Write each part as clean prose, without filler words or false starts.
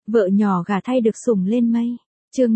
Vợ nhỏ gả thay được sủng lên mây. Chương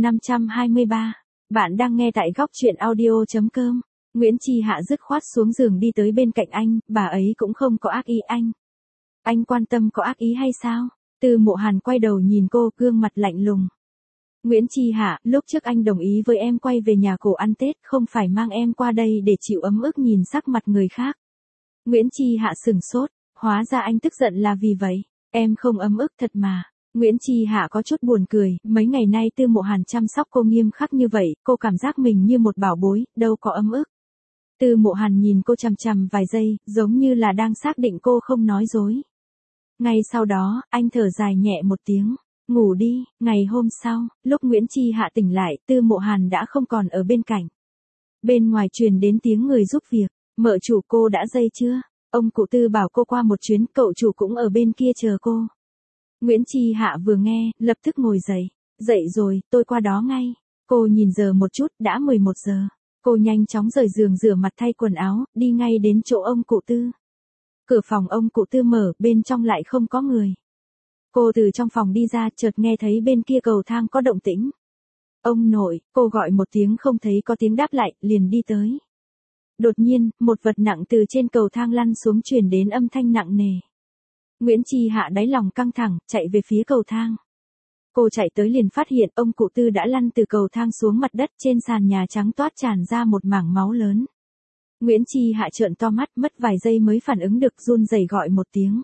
523. Bạn đang nghe tại góc truyện audio.com. Nguyễn Chi Hạ dứt khoát xuống giường đi tới bên cạnh anh, bà ấy cũng không có ác ý anh. Anh quan tâm có ác ý hay sao? Từ Mộ Hàn quay đầu nhìn cô, gương mặt lạnh lùng. Nguyễn Chi Hạ, lúc trước anh đồng ý với em quay về nhà cổ ăn Tết, không phải mang em qua đây để chịu ấm ức nhìn sắc mặt người khác. Nguyễn Chi Hạ sửng sốt, hóa ra anh tức giận là vì vậy. Em không ấm ức thật mà. Nguyễn Chi Hạ có chút buồn cười, mấy ngày nay Từ Mộ Hàn chăm sóc cô nghiêm khắc như vậy, cô cảm giác mình như một bảo bối, đâu có ấm ức. Từ Mộ Hàn nhìn cô chằm chằm vài giây, giống như là đang xác định cô không nói dối. Ngay sau đó, anh thở dài nhẹ một tiếng. Ngủ đi. Ngày hôm sau, lúc Nguyễn Chi Hạ tỉnh lại, Từ Mộ Hàn đã không còn ở bên cạnh. Bên ngoài truyền đến tiếng người giúp việc. Mợ chủ, cô đã dậy chưa? Ông cụ Tư bảo cô qua một chuyến, cậu chủ cũng ở bên kia chờ cô. Nguyễn Chi Hạ vừa nghe, lập tức ngồi dậy. Dậy rồi, tôi qua đó ngay. Cô nhìn giờ một chút, đã 11 giờ. Cô nhanh chóng rời giường rửa mặt thay quần áo, đi ngay đến chỗ ông cụ Tư. Cửa phòng ông cụ Tư mở, bên trong lại không có người. Cô từ trong phòng đi ra, chợt nghe thấy bên kia cầu thang có động tĩnh. Ông nội, cô gọi một tiếng không thấy có tiếng đáp lại, liền đi tới. Đột nhiên, một vật nặng từ trên cầu thang lăn xuống, truyền đến âm thanh nặng nề. Nguyễn Chi Hạ đáy lòng căng thẳng, chạy về phía cầu thang. Cô chạy tới liền phát hiện ông cụ Tư đã lăn từ cầu thang xuống mặt đất, trên sàn nhà trắng toát tràn ra một mảng máu lớn. Nguyễn Chi Hạ trợn to mắt, mất vài giây mới phản ứng được, run rẩy gọi một tiếng.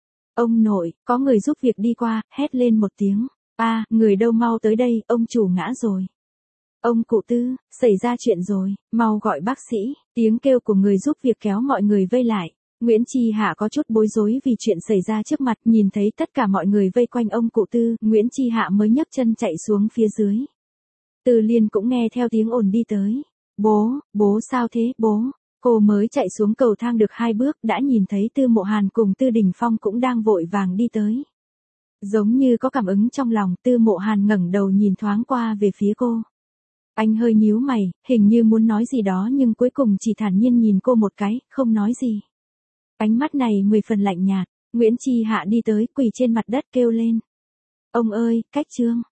Ông nội, có người giúp việc đi qua, hét lên một tiếng. Người đâu, mau tới đây, ông chủ ngã rồi. Ông cụ Tư, xảy ra chuyện rồi, mau gọi bác sĩ. Tiếng kêu của người giúp việc kéo mọi người vây lại. Nguyễn Chi Hạ có chút bối rối vì chuyện xảy ra trước mặt, nhìn thấy tất cả mọi người vây quanh ông cụ Tư, Nguyễn Chi Hạ mới nhấc chân chạy xuống phía dưới. Từ Liên cũng nghe theo tiếng ồn đi tới. Bố sao thế, bố? Cô mới chạy xuống cầu thang được 2 bước, đã nhìn thấy Từ Mộ Hàn cùng Từ Đình Phong cũng đang vội vàng đi tới. Giống như có cảm ứng trong lòng, Từ Mộ Hàn ngẩng đầu nhìn thoáng qua về phía cô. Anh hơi nhíu mày, hình như muốn nói gì đó nhưng cuối cùng chỉ thản nhiên nhìn cô một cái, không nói gì. Ánh mắt này 10 phần lạnh nhạt. Nguyễn Chi Hạ đi tới, quỳ trên mặt đất kêu lên. Ông ơi, cách trương.